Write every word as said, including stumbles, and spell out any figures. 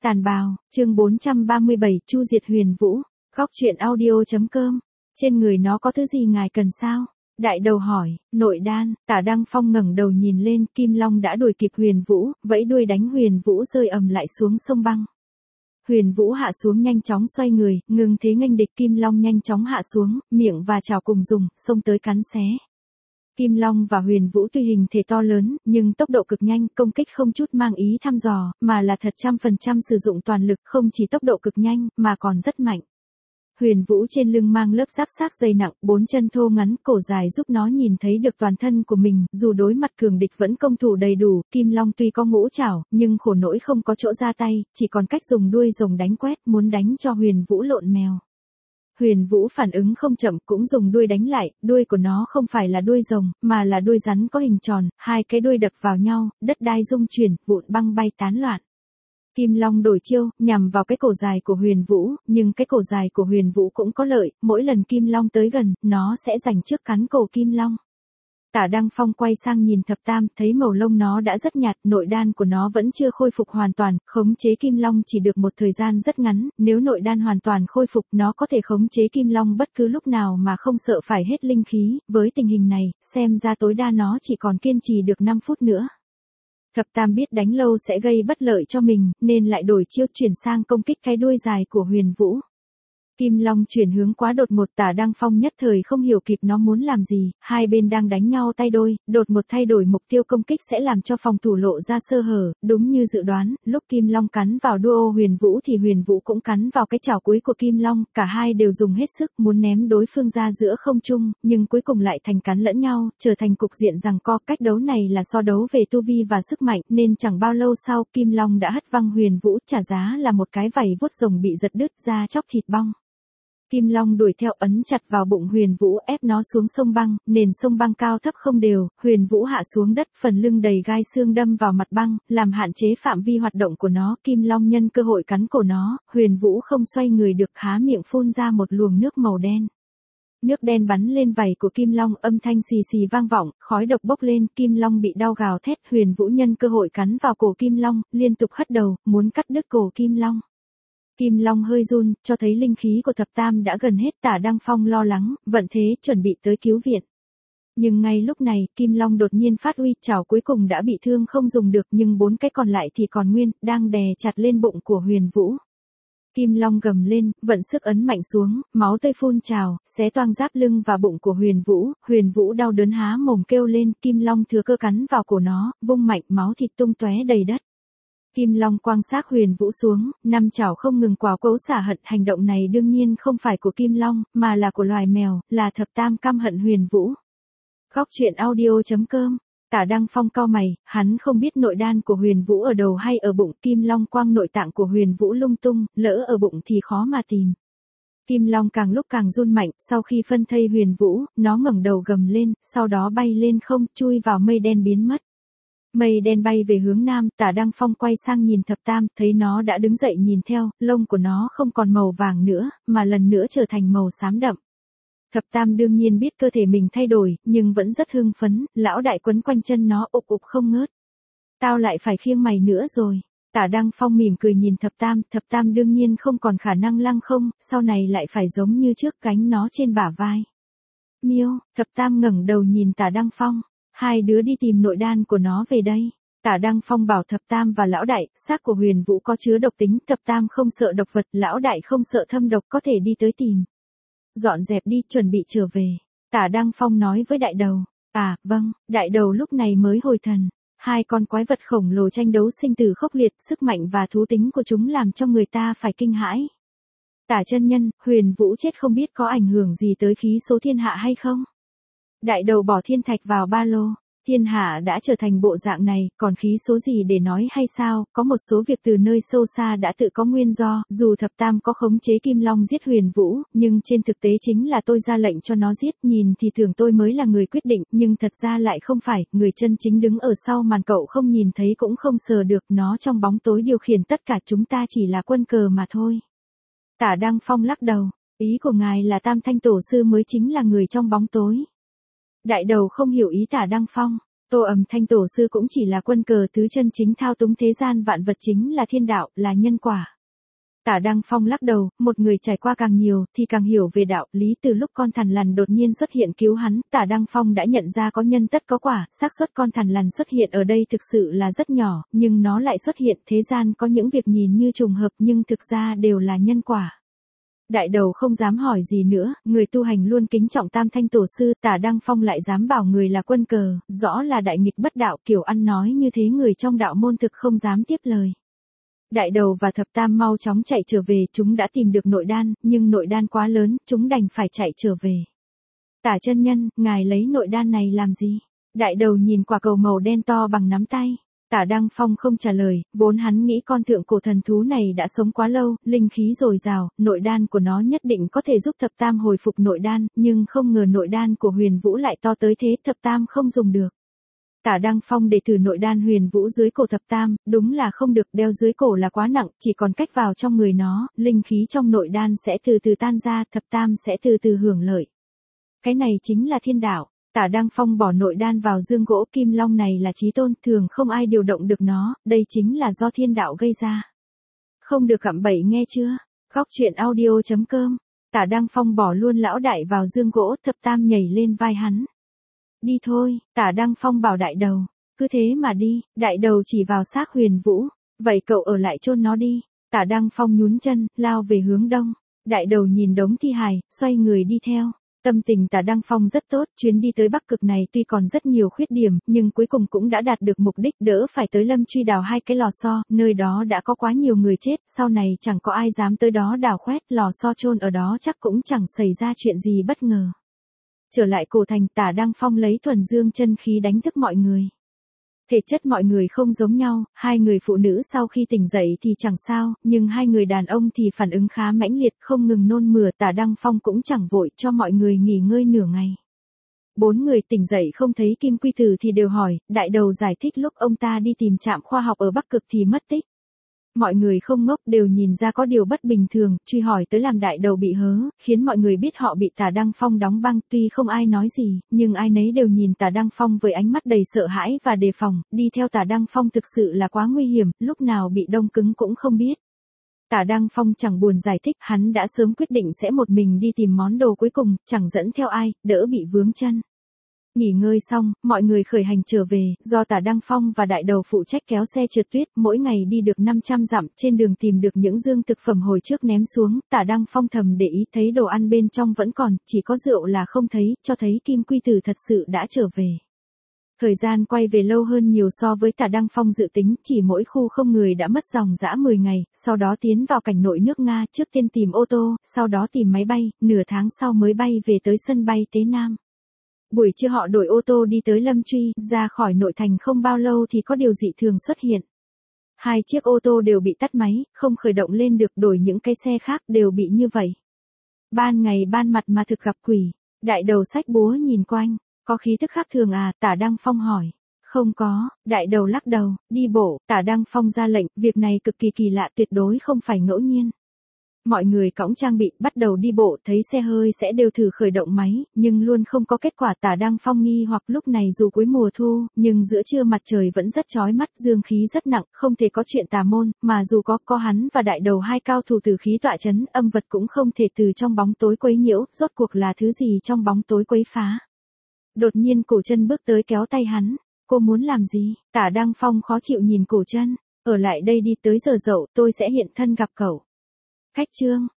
Tàn bào, chương bốn trăm ba mươi bảy, chu diệt Huyền Vũ. Góc truyện audio chấm com. Trên người nó có thứ gì ngài cần sao? Đại đầu hỏi. Nội đan. Tả Đăng Phong ngẩng đầu nhìn lên, Kim Long đã đuổi kịp Huyền Vũ, vẫy đuôi đánh Huyền Vũ rơi ầm lại xuống sông băng. Huyền Vũ hạ xuống nhanh chóng xoay người, ngừng thế nghênh địch. Kim Long nhanh chóng hạ xuống, miệng và chảo cùng dùng, xông tới cắn xé. Kim Long và Huyền Vũ tuy hình thể to lớn, nhưng tốc độ cực nhanh, công kích không chút mang ý thăm dò, mà là thật trăm phần trăm sử dụng toàn lực, không chỉ tốc độ cực nhanh, mà còn rất mạnh. Huyền Vũ trên lưng mang lớp giáp xác dày nặng, bốn chân thô ngắn, cổ dài giúp nó nhìn thấy được toàn thân của mình, dù đối mặt cường địch vẫn công thủ đầy đủ. Kim Long tuy có ngũ trảo, nhưng khổ nỗi không có chỗ ra tay, chỉ còn cách dùng đuôi rồng đánh quét, muốn đánh cho Huyền Vũ lộn mèo. Huyền Vũ phản ứng không chậm, cũng dùng đuôi đánh lại. Đuôi của nó không phải là đuôi rồng, mà là đuôi rắn có hình tròn, hai cái đuôi đập vào nhau, đất đai rung chuyển, vụn băng bay tán loạn. Kim Long đổi chiêu, nhằm vào cái cổ dài của Huyền Vũ, nhưng cái cổ dài của Huyền Vũ cũng có lợi, mỗi lần Kim Long tới gần, nó sẽ giành trước cắn cổ Kim Long. Tả Đăng Phong quay sang nhìn Thập Tam, thấy màu lông nó đã rất nhạt, nội đan của nó vẫn chưa khôi phục hoàn toàn, khống chế Kim Long chỉ được một thời gian rất ngắn, nếu nội đan hoàn toàn khôi phục, nó có thể khống chế Kim Long bất cứ lúc nào mà không sợ phải hết linh khí. Với tình hình này, xem ra tối đa nó chỉ còn kiên trì được năm phút nữa. Thập Tam biết đánh lâu sẽ gây bất lợi cho mình, nên lại đổi chiêu chuyển sang công kích cái đuôi dài của Huyền Vũ. Kim Long chuyển hướng quá đột ngột, Tả Đăng Phong nhất thời không hiểu kịp nó muốn làm gì, hai bên đang đánh nhau tay đôi, đột ngột thay đổi mục tiêu công kích sẽ làm cho phòng thủ lộ ra sơ hở. Đúng như dự đoán, lúc Kim Long cắn vào đuôi Huyền Vũ thì Huyền Vũ cũng cắn vào cái chảo cuối của Kim Long, cả hai đều dùng hết sức muốn ném đối phương ra giữa không trung, nhưng cuối cùng lại thành cắn lẫn nhau, trở thành cục diện giằng co. Cách đấu này là so đấu về tu vi và sức mạnh, nên chẳng bao lâu sau Kim Long đã hất văng Huyền Vũ, trả giá là một cái vảy vuốt rồng bị giật đứt ra chóc thịt bong. Kim Long đuổi theo ấn chặt vào bụng Huyền Vũ, ép nó xuống sông băng, nền sông băng cao thấp không đều, Huyền Vũ hạ xuống đất, phần lưng đầy gai xương đâm vào mặt băng, làm hạn chế phạm vi hoạt động của nó. Kim Long nhân cơ hội cắn cổ nó, Huyền Vũ không xoay người được, há miệng phun ra một luồng nước màu đen. Nước đen bắn lên vảy của Kim Long, âm thanh xì xì vang vọng, khói độc bốc lên, Kim Long bị đau gào thét. Huyền Vũ nhân cơ hội cắn vào cổ Kim Long, liên tục hất đầu, muốn cắt đứt cổ Kim Long. Kim Long hơi run, cho thấy linh khí của Thập Tam đã gần hết. Tả Đăng Phong lo lắng, vận thế chuẩn bị tới cứu viện. Nhưng ngay lúc này, Kim Long đột nhiên phát uy, chảo cuối cùng đã bị thương không dùng được, nhưng bốn cái còn lại thì còn nguyên, đang đè chặt lên bụng của Huyền Vũ. Kim Long gầm lên, vận sức ấn mạnh xuống, máu tươi phun trào, xé toang giáp lưng và bụng của Huyền Vũ. Huyền Vũ đau đớn há mồm kêu lên, Kim Long thừa cơ cắn vào cổ nó, vung mạnh, máu thịt tung tóe đầy đất. Kim Long quăng xác Huyền Vũ xuống, năm chảo không ngừng quào cấu xả hận. Hành động này đương nhiên không phải của Kim Long, mà là của loài mèo, là Thập Tam căm hận Huyền Vũ. Góc truyện audio chấm com. Tả Đăng Phong cau mày, hắn không biết nội đan của Huyền Vũ ở đầu hay ở bụng. Kim Long quăng nội tạng của Huyền Vũ lung tung, lỡ ở bụng thì khó mà tìm. Kim Long càng lúc càng run mạnh, sau khi phân thây Huyền Vũ, nó ngẩng đầu gầm lên, sau đó bay lên không, chui vào mây đen biến mất. Mây đen bay về hướng nam, Tả Đăng Phong quay sang nhìn Thập Tam, thấy nó đã đứng dậy nhìn theo, lông của nó không còn màu vàng nữa, mà lần nữa trở thành màu xám đậm. Thập Tam đương nhiên biết cơ thể mình thay đổi, nhưng vẫn rất hưng phấn, lão đại quấn quanh chân nó ục ục không ngớt. Tao lại phải khiêng mày nữa rồi. Tả Đăng Phong mỉm cười nhìn Thập Tam, Thập Tam đương nhiên không còn khả năng lăng không, sau này lại phải giống như trước, gánh nó trên bả vai. Miêu, Thập Tam ngẩng đầu nhìn Tả Đăng Phong. Hai đứa đi tìm nội đan của nó về đây. Tả Đăng Phong bảo Thập Tam và lão đại, xác của Huyền Vũ có chứa độc tính, Thập Tam không sợ độc vật, lão đại không sợ thâm độc, có thể đi tới tìm. Dọn dẹp đi, chuẩn bị trở về. Tả Đăng Phong nói với đại đầu. À, vâng, đại đầu lúc này mới hồi thần. Hai con quái vật khổng lồ tranh đấu sinh tử khốc liệt, sức mạnh và thú tính của chúng làm cho người ta phải kinh hãi. Tả chân nhân, Huyền Vũ chết không biết có ảnh hưởng gì tới khí số thiên hạ hay không? Đại đầu bỏ thiên thạch vào ba lô. Thiên hạ đã trở thành bộ dạng này, còn khí số gì để nói hay sao? Có một số việc từ nơi sâu xa đã tự có nguyên do. Dù Thập Tam có khống chế Kim Long giết Huyền Vũ, nhưng trên thực tế chính là tôi ra lệnh cho nó giết. Nhìn thì tưởng tôi mới là người quyết định, nhưng thật ra lại không phải. Người chân chính đứng ở sau màn cậu không nhìn thấy cũng không sờ được. Nó trong bóng tối điều khiển tất cả, chúng ta chỉ là quân cờ mà thôi. Tả Đăng Phong lắc đầu. Ý của ngài là Tam Thanh Tổ Sư mới chính là người trong bóng tối. Đại đầu không hiểu ý Tả Đăng Phong. Tô Ẩm Thanh tổ sư cũng chỉ là quân cờ thứ chân chính thao túng thế gian vạn vật chính là thiên đạo, là nhân quả. Tả Đăng Phong lắc đầu, một người trải qua càng nhiều, thì càng hiểu về đạo lý. Từ lúc con thằn lằn đột nhiên xuất hiện cứu hắn, Tả Đăng Phong đã nhận ra có nhân tất có quả, xác suất con thằn lằn xuất hiện ở đây thực sự là rất nhỏ, nhưng nó lại xuất hiện. Thế gian có những việc nhìn như trùng hợp nhưng thực ra đều là nhân quả. Đại đầu không dám hỏi gì nữa, người tu hành luôn kính trọng Tam Thanh tổ sư, Tả Đăng Phong lại dám bảo người là quân cờ, rõ là đại nghịch bất đạo. Kiểu ăn nói như thế người trong đạo môn thực không dám tiếp lời. Đại đầu và thập tam mau chóng chạy trở về, chúng đã tìm được nội đan, nhưng nội đan quá lớn, chúng đành phải chạy trở về. Tả chân nhân, ngài lấy nội đan này làm gì? Đại đầu nhìn quả cầu màu đen to bằng nắm tay. Tả Đăng Phong không trả lời, vốn hắn nghĩ con thượng cổ thần thú này đã sống quá lâu, linh khí dồi dào, nội đan của nó nhất định có thể giúp thập tam hồi phục nội đan, nhưng không ngờ nội đan của Huyền Vũ lại to tới thế, thập tam không dùng được. Tả Đăng Phong để thử nội đan Huyền Vũ dưới cổ thập tam, đúng là không được, đeo dưới cổ là quá nặng, chỉ còn cách vào trong người nó, linh khí trong nội đan sẽ từ từ tan ra, thập tam sẽ từ từ hưởng lợi. Cái này chính là thiên đạo. Tả Đăng Phong bỏ nội đan vào dương gỗ kim long này là chí tôn, thường không ai điều động được nó, đây chính là do thiên đạo gây ra. Không được cặm bẫy nghe chưa? Góc truyện audio chấm com. Tả Đăng Phong bỏ luôn lão đại vào dương gỗ, thập tam nhảy lên vai hắn. Đi thôi, Tả Đăng Phong bảo đại đầu. Cứ thế mà đi, đại đầu chỉ vào xác Huyền Vũ. Vậy cậu ở lại chôn nó đi. Tả Đăng Phong nhún chân, lao về hướng đông. Đại đầu nhìn đống thi hài, xoay người đi theo. Tâm tình Tả Đăng Phong rất tốt, chuyến đi tới Bắc Cực này tuy còn rất nhiều khuyết điểm, nhưng cuối cùng cũng đã đạt được mục đích, đỡ phải tới Lâm Truy đào hai cái lò xo, nơi đó đã có quá nhiều người chết, sau này chẳng có ai dám tới đó đào khoét, lò xo chôn ở đó chắc cũng chẳng xảy ra chuyện gì bất ngờ. Trở lại cổ thành, Tả Đăng Phong lấy thuần dương chân khí đánh thức mọi người. Thể chất mọi người không giống nhau, hai người phụ nữ sau khi tỉnh dậy thì chẳng sao, nhưng hai người đàn ông thì phản ứng khá mãnh liệt, không ngừng nôn mửa. Tả Đăng Phong cũng chẳng vội, cho mọi người nghỉ ngơi nửa ngày. Bốn người tỉnh dậy không thấy Kim Quy Tử thì đều hỏi, đại đầu giải thích lúc ông ta đi tìm trạm khoa học ở Bắc Cực thì mất tích. Mọi người không ngốc, đều nhìn ra có điều bất bình thường, truy hỏi tới làm đại đầu bị hớ, khiến mọi người biết họ bị Tả Đăng Phong đóng băng. Tuy không ai nói gì, nhưng ai nấy đều nhìn Tả Đăng Phong với ánh mắt đầy sợ hãi và đề phòng. Đi theo Tả Đăng Phong thực sự là quá nguy hiểm, lúc nào bị đông cứng cũng không biết. Tả Đăng Phong chẳng buồn giải thích, hắn đã sớm quyết định sẽ một mình đi tìm món đồ cuối cùng, chẳng dẫn theo ai, đỡ bị vướng chân. Nghỉ ngơi xong, mọi người khởi hành trở về, do Tả Đăng Phong và đại đầu phụ trách kéo xe trượt tuyết, mỗi ngày đi được năm trăm dặm, trên đường tìm được những dương thực phẩm hồi trước ném xuống, Tả Đăng Phong thầm để ý thấy đồ ăn bên trong vẫn còn, chỉ có rượu là không thấy, cho thấy Kim Quy Tử thật sự đã trở về. Thời gian quay về lâu hơn nhiều so với Tả Đăng Phong dự tính, chỉ mỗi khu không người đã mất dòng dã mười ngày, sau đó tiến vào cảnh nội nước Nga, trước tiên tìm ô tô, sau đó tìm máy bay, nửa tháng sau mới bay về tới sân bay Tế Nam. Buổi trưa họ đổi ô tô đi tới Lâm Truy, ra khỏi nội thành không bao lâu thì có điều dị thường xuất hiện. Hai chiếc ô tô đều bị tắt máy, không khởi động lên được, đổi những cái xe khác đều bị như vậy. Ban ngày ban mặt mà thực gặp quỷ, đại đầu xách búa nhìn quanh, có khí thức khác thường à, Tả Đăng Phong hỏi. Không có, đại đầu lắc đầu, đi bộ, Tả Đăng Phong ra lệnh, việc này cực kỳ kỳ lạ, tuyệt đối không phải ngẫu nhiên. Mọi người cõng trang bị, bắt đầu đi bộ, thấy xe hơi sẽ đều thử khởi động máy, nhưng luôn không có kết quả. Tả Đăng Phong nghi hoặc lúc này dù cuối mùa thu, nhưng giữa trưa mặt trời vẫn rất chói mắt, dương khí rất nặng, không thể có chuyện tà môn, mà dù có, có hắn và đại đầu hai cao thủ tử khí tọa chấn, âm vật cũng không thể từ trong bóng tối quấy nhiễu, rốt cuộc là thứ gì trong bóng tối quấy phá. Đột nhiên Cổ Chân bước tới kéo tay hắn, cô muốn làm gì? Tả Đăng Phong khó chịu nhìn Cổ Chân, ở lại đây đi, tới giờ dậu tôi sẽ hiện thân gặp cậu. Khách trương,